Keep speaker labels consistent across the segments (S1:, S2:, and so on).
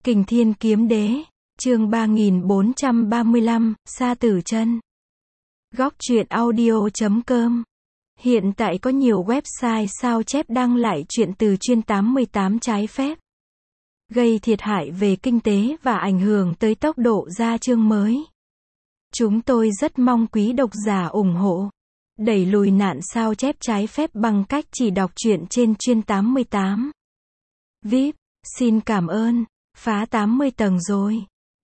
S1: Kình Thiên Kiếm Đế, chương 3435, Sa Tử Chân. Góc truyện audio.com. Hiện tại có nhiều website sao chép đăng lại truyện từ chuyên 88 trái phép, gây thiệt hại về kinh tế và ảnh hưởng tới tốc độ ra chương mới. Chúng tôi rất mong quý độc giả ủng hộ, đẩy lùi nạn sao chép trái phép bằng cách chỉ đọc truyện trên chuyên 88. VIP, xin cảm ơn. Phá 80 tầng rồi.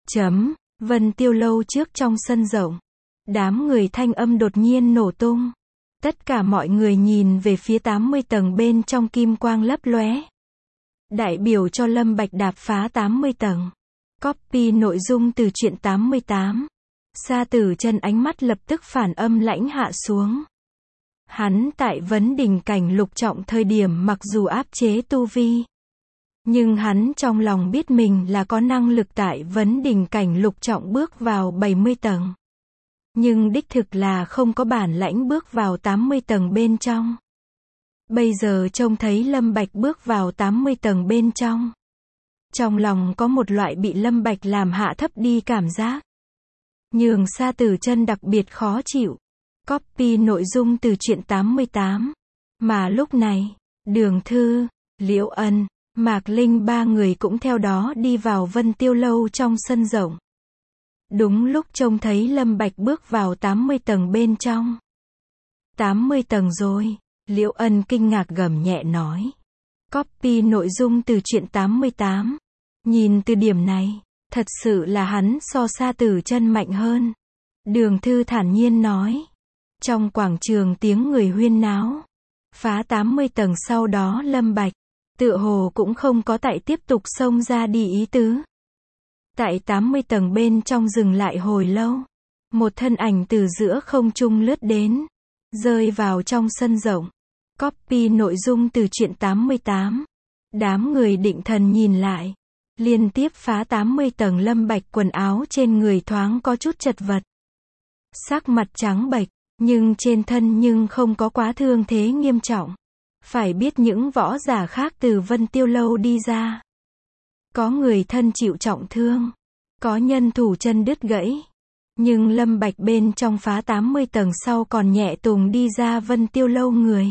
S1: Vân Tiêu lâu trước trong sân rộng. Đám người thanh âm đột nhiên nổ tung. Tất cả mọi người nhìn về phía 80 tầng bên trong kim quang lấp lóe. Đại biểu cho Lâm Bạch đạp phá 80 tầng. Copy nội dung từ truyện 88. Sa Tử Chân ánh mắt lập tức phản âm lãnh hạ xuống. Hắn tại vấn đỉnh cảnh lục trọng thời điểm mặc dù áp chế tu vi, nhưng hắn trong lòng biết mình là có năng lực tại vấn đỉnh cảnh lục trọng bước vào 70 tầng. Nhưng đích thực là không có bản lãnh bước vào 80 tầng bên trong. Bây giờ trông thấy Lâm Bạch bước vào 80 tầng bên trong, trong lòng có một loại bị Lâm Bạch làm hạ thấp đi cảm giác, nhường Sa Tử Chân đặc biệt khó chịu. Copy nội dung từ truyện 88. Mà lúc này, Đường Thư, Liễu Ân, Mạc Linh ba người cũng theo đó đi vào Vân Tiêu lâu trong sân rộng. Đúng lúc trông thấy Lâm Bạch bước vào 80 tầng bên trong. 80 tầng rồi, Liễu Ân kinh ngạc gầm nhẹ nói. Copy nội dung từ truyện 88. Nhìn từ điểm này, thật sự là hắn so Sa Tử Chân mạnh hơn. Đường Thư thản nhiên nói. Trong quảng trường tiếng người huyên náo. Phá 80 tầng sau đó Lâm Bạch tựa hồ cũng không có tại tiếp tục xông ra đi ý tứ. Tại 80 tầng bên trong dừng lại hồi lâu. Một thân ảnh từ giữa không trung lướt đến, rơi vào trong sân rộng. Copy nội dung từ truyện 88. Đám người định thần nhìn lại. Liên tiếp phá 80 tầng Lâm Bạch quần áo trên người thoáng có chút chật vật. Sắc mặt trắng bệch, nhưng trên thân nhưng không có quá thương thế nghiêm trọng. Phải biết những võ giả khác từ Vân Tiêu lâu đi ra, có người thân chịu trọng thương, có nhân thủ chân đứt gãy. Nhưng Lâm Bạch bên trong phá 80 tầng sau còn nhẹ tùng đi ra Vân Tiêu lâu người.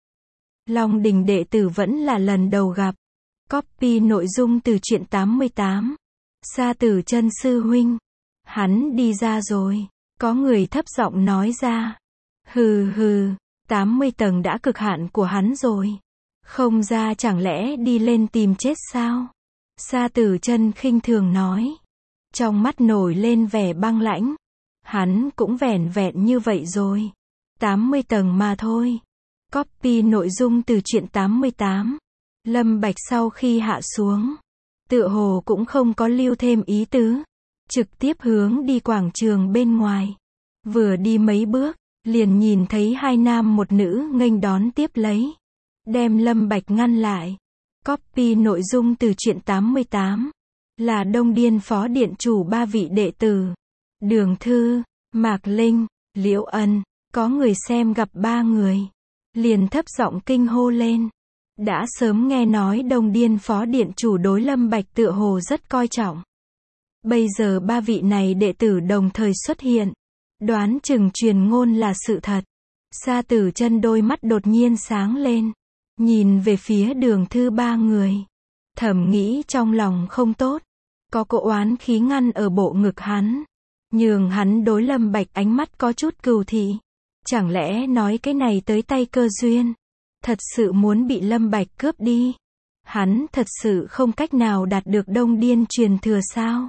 S1: Long Đình đệ tử vẫn là lần đầu gặp. Copy nội dung từ truyện 88. Sa Tử Chân sư huynh, hắn đi ra rồi. Có người thấp giọng nói ra. Hừ hừ, 80 tầng đã cực hạn của hắn rồi. Không ra chẳng lẽ đi lên tìm chết sao? Sa Tử Chân khinh thường nói. Trong mắt nổi lên vẻ băng lãnh. Hắn cũng vẻn vẹn như vậy rồi. 80 tầng mà thôi. Copy nội dung từ truyện 88. Lâm Bạch sau khi hạ xuống, tựa hồ cũng không có lưu thêm ý tứ, trực tiếp hướng đi quảng trường bên ngoài. Vừa đi mấy bước, liền nhìn thấy hai nam một nữ nghênh đón tiếp lấy, đem Lâm Bạch ngăn lại. Copy nội dung từ truyện 88. Là Đông Điên phó điện chủ ba vị đệ tử, Đường Thư, Mạc Linh, Liễu Ân. Có người xem gặp ba người, liền thấp giọng kinh hô lên. Đã sớm nghe nói Đông Điên phó điện chủ đối Lâm Bạch tựa hồ rất coi trọng. Bây giờ ba vị này đệ tử đồng thời xuất hiện, đoán chừng truyền ngôn là sự thật. Sa Tử Chân đôi mắt đột nhiên sáng lên, nhìn về phía Đường Thư ba người, thầm nghĩ trong lòng không tốt. Có cỗ oán khí ngăn ở bộ ngực hắn, nhường hắn đối Lâm Bạch ánh mắt có chút cừu thị. Chẳng lẽ nói cái này tới tay cơ duyên, thật sự muốn bị Lâm Bạch cướp đi? Hắn thật sự không cách nào đạt được Đông Điên truyền thừa sao?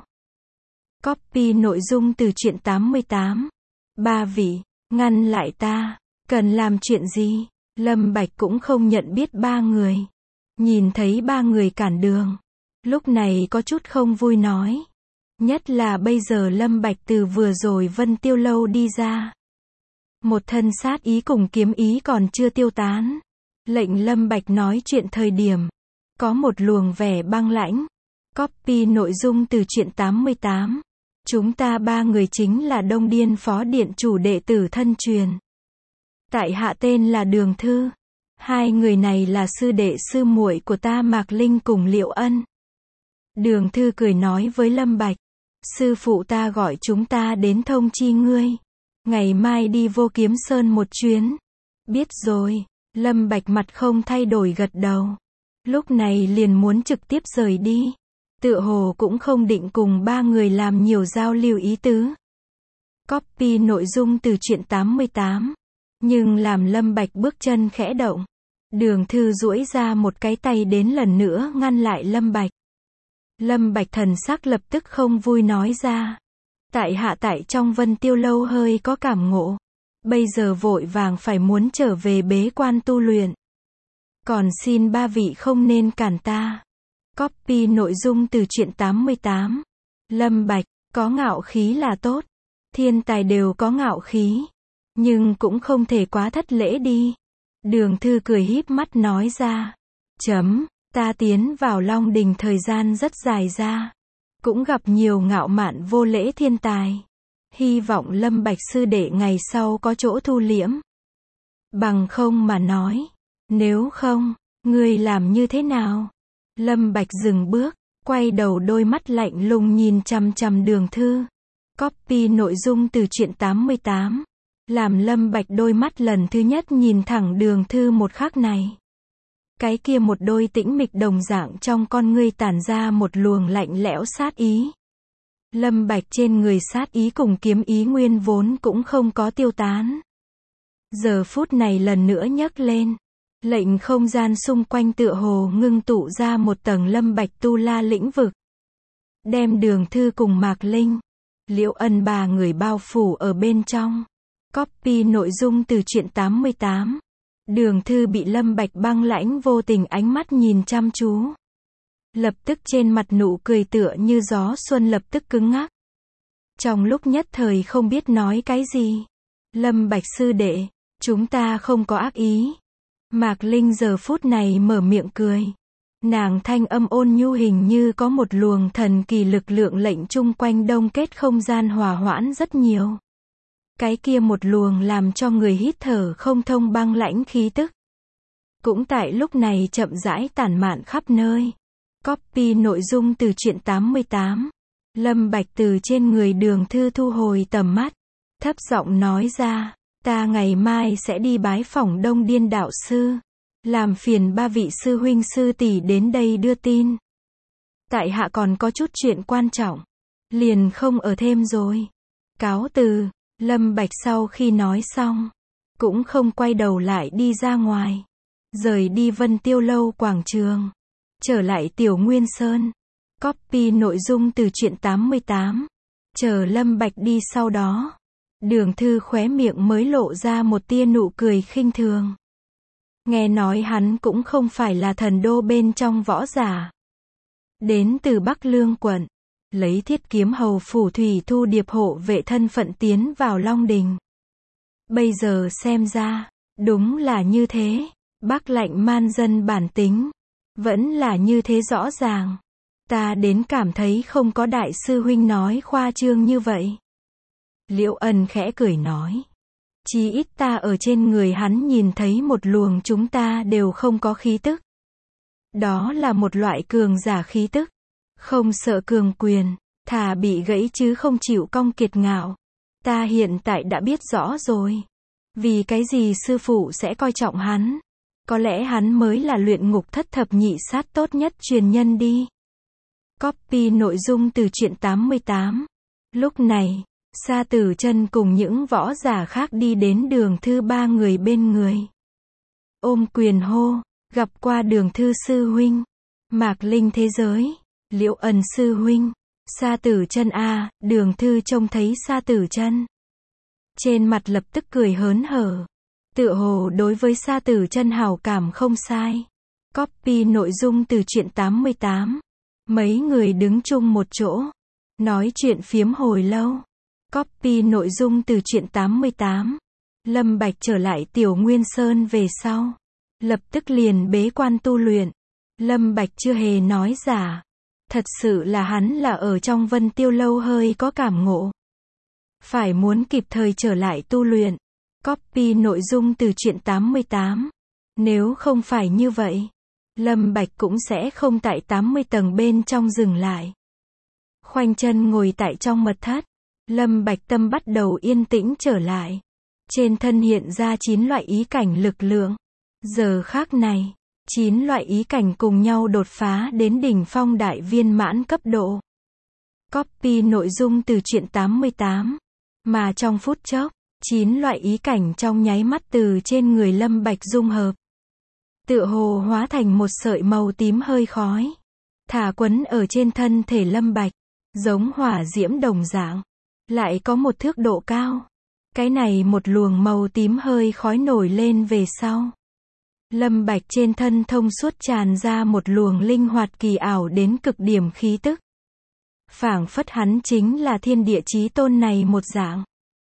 S1: Copy nội dung từ truyện 88. Ba vị, ngăn lại ta, cần làm chuyện gì? Lâm Bạch cũng không nhận biết ba người. Nhìn thấy ba người cản đường, lúc này có chút không vui nói. Nhất là bây giờ Lâm Bạch từ vừa rồi Vân Tiêu lâu đi ra, một thân sát ý cùng kiếm ý còn chưa tiêu tán. Lệnh Lâm Bạch nói chuyện thời điểm, có một luồng vẻ băng lãnh. Copy nội dung từ truyện 88. Chúng ta ba người chính là Đông Điên phó điện chủ đệ tử thân truyền. Tại hạ tên là Đường Thư. Hai người này là sư đệ sư muội của ta Mạc Linh cùng Liễu Ân. Đường Thư cười nói với Lâm Bạch. Sư phụ ta gọi chúng ta đến thông chi ngươi. Ngày mai đi Vô Kiếm Sơn một chuyến. Biết rồi. Lâm Bạch mặt không thay đổi gật đầu. Lúc này liền muốn trực tiếp rời đi. Tựa hồ cũng không định cùng ba người làm nhiều giao lưu ý tứ. Copy nội dung từ truyện 88. Nhưng làm Lâm Bạch bước chân khẽ động. Đường Thư duỗi ra một cái tay đến lần nữa ngăn lại Lâm Bạch. Lâm Bạch thần sắc lập tức không vui nói ra. Tại hạ tại trong Vân Tiêu Lâu hơi có cảm ngộ. Bây giờ vội vàng phải muốn trở về bế quan tu luyện. Còn xin ba vị không nên cản ta. Copy nội dung từ truyện 88. Lâm Bạch, có ngạo khí là tốt. Thiên tài đều có ngạo khí. Nhưng cũng không thể quá thất lễ đi. Đường Thư cười híp mắt nói ra. Ta tiến vào Long Đình thời gian rất dài ra. Cũng gặp nhiều ngạo mạn vô lễ thiên tài. Hy vọng Lâm Bạch sư đệ ngày sau có chỗ thu liễm. Bằng không mà nói. Nếu không, ngươi làm như thế nào? Lâm Bạch dừng bước, quay đầu đôi mắt lạnh lùng nhìn chằm chằm Đường Thư. Copy nội dung từ truyện 88. Làm Lâm Bạch đôi mắt lần thứ nhất nhìn thẳng Đường Thư một khắc này. Cái kia một đôi tĩnh mịch đồng dạng trong con ngươi tản ra một luồng lạnh lẽo sát ý. Lâm Bạch trên người sát ý cùng kiếm ý nguyên vốn cũng không có tiêu tán. Giờ phút này lần nữa nhấc lên. Lệnh không gian xung quanh tựa hồ ngưng tụ ra một tầng Lâm Bạch tu la lĩnh vực. Đem Đường Thư cùng Mạc Linh, Liễu Ân ba người bao phủ ở bên trong. Copy nội dung từ truyện 88. Đường Thư bị Lâm Bạch băng lãnh vô tình ánh mắt nhìn chăm chú. Lập tức trên mặt nụ cười tựa như gió xuân lập tức cứng ngắc. Trong lúc nhất thời không biết nói cái gì. Lâm Bạch sư đệ, chúng ta không có ác ý. Mạc Linh giờ phút này mở miệng cười. Nàng thanh âm ôn nhu hình như có một luồng thần kỳ lực lượng lệnh chung quanh đông kết không gian hòa hoãn rất nhiều. Cái kia một luồng làm cho người hít thở không thông băng lãnh khí tức. Cũng tại lúc này chậm rãi tản mạn khắp nơi. Copy nội dung từ truyện 88. Lâm Bạch từ trên người Đường Thư thu hồi tầm mắt. Thấp giọng nói ra. Ta ngày mai sẽ đi bái phỏng Đông Điên đạo sư. Làm phiền ba vị sư huynh sư tỷ đến đây đưa tin. Tại hạ còn có chút chuyện quan trọng. Liền không ở thêm rồi. Cáo từ. Lâm Bạch sau khi nói xong. Cũng không quay đầu lại đi ra ngoài. Rời đi Vân Tiêu Lâu quảng trường. Trở lại Tiểu Nguyên Sơn. Copy nội dung từ truyện 88. Chờ Lâm Bạch đi sau đó. Đường Thư khóe miệng mới lộ ra một tia nụ cười khinh thường. Nghe nói hắn cũng không phải là thần đô bên trong võ giả. Đến từ Bắc Lương quận. Lấy Thiết Kiếm hầu phủ thủy thu điệp hộ vệ thân phận tiến vào Long Đình. Bây giờ xem ra, đúng là như thế. Bắc lạnh man dân bản tính. Vẫn là như thế rõ ràng. Ta đến cảm thấy không có đại sư huynh nói khoa trương như vậy. Liễu Ân khẽ cười nói. Chí ít ta ở trên người hắn nhìn thấy một luồng chúng ta đều không có khí tức. Đó là một loại cường giả khí tức. Không sợ cường quyền, thà bị gãy chứ không chịu cong kiệt ngạo. Ta hiện tại đã biết rõ rồi. Vì cái gì sư phụ sẽ coi trọng hắn. Có lẽ hắn mới là luyện ngục thất thập nhị sát tốt nhất truyền nhân đi. Copy nội dung từ truyện 88. Lúc này, Sa Tử Chân cùng những võ giả khác đi đến Đường Thư ba người bên người. Ôm quyền hô, gặp qua Đường Thư sư huynh. Mạc Linh thế giới, Liễu Ân sư huynh. Sa Tử Chân a, Đường Thư trông thấy Sa Tử Chân. Trên mặt lập tức cười hớn hở. Tựa hồ đối với Sa Tử Chân hảo cảm không sai. Copy nội dung từ truyện 88. Mấy người đứng chung một chỗ. Nói chuyện phiếm hồi lâu. Copy nội dung từ truyện 88. Lâm Bạch trở lại Tiểu Nguyên Sơn về sau. Lập tức liền bế quan tu luyện. Lâm Bạch chưa hề nói giả. Thật sự là hắn là ở trong Vân Tiêu Lâu hơi có cảm ngộ. Phải muốn kịp thời trở lại tu luyện. Copy nội dung từ truyện 88. Nếu không phải như vậy, Lâm Bạch cũng sẽ không tại 80 tầng bên trong dừng lại. Khoanh chân ngồi tại trong mật thất. Lâm Bạch tâm bắt đầu yên tĩnh trở lại. Trên thân hiện ra 9 loại ý cảnh lực lượng. Giờ khắc này, 9 loại ý cảnh cùng nhau đột phá đến đỉnh phong đại viên mãn cấp độ. Copy nội dung từ truyện 88. Mà trong phút chốc, 9 loại ý cảnh trong nháy mắt từ trên người Lâm Bạch dung hợp. Tựa hồ hóa thành một sợi màu tím hơi khói. Thả quấn ở trên thân thể Lâm Bạch. Giống hỏa diễm đồng dạng. Lại có một thước độ cao. Cái này một luồng màu tím hơi khói nổi lên về sau. Lâm Bạch trên thân thông suốt tràn ra một luồng linh hoạt kỳ ảo đến cực điểm khí tức. Phảng phất hắn chính là thiên địa chí tôn này một dạng.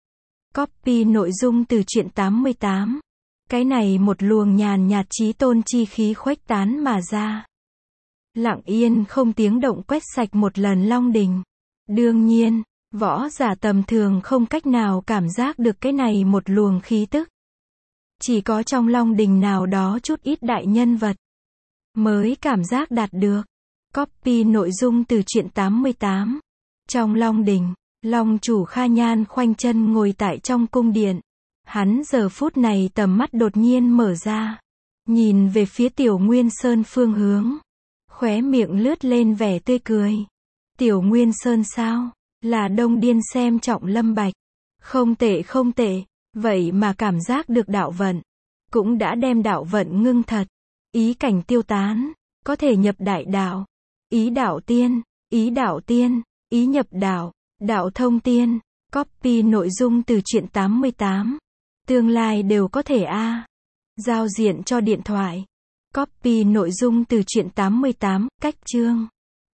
S1: Copy nội dung từ truyện 88. Cái này một luồng nhàn nhạt chí tôn chi khí khuếch tán mà ra. Lặng yên không tiếng động quét sạch một lần Long Đình. Đương nhiên, võ giả tầm thường không cách nào cảm giác được cái này một luồng khí tức. Chỉ có trong Long Đình nào đó chút ít đại nhân vật mới cảm giác đạt được. Copy nội dung từ truyện 88. Trong Long Đình, Long chủ Kha Nhan khoanh chân ngồi tại trong cung điện. Hắn giờ phút này tầm mắt đột nhiên mở ra. Nhìn về phía Tiểu Nguyên Sơn phương hướng. Khóe miệng lướt lên vẻ tươi cười. Tiểu Nguyên Sơn sao? Là Đông Điên xem trọng Lâm Bạch. Không tệ không tệ. Vậy mà cảm giác được đạo vận. Cũng đã đem đạo vận ngưng thật. Ý cảnh tiêu tán. Có thể nhập đại đạo. Ý đạo tiên. Ý đạo tiên. Ý nhập đạo. Đạo thông tiên. Copy nội dung từ truyện 88. Tương lai đều có thể giao diện cho điện thoại. Copy nội dung từ truyện 88. Cách chương.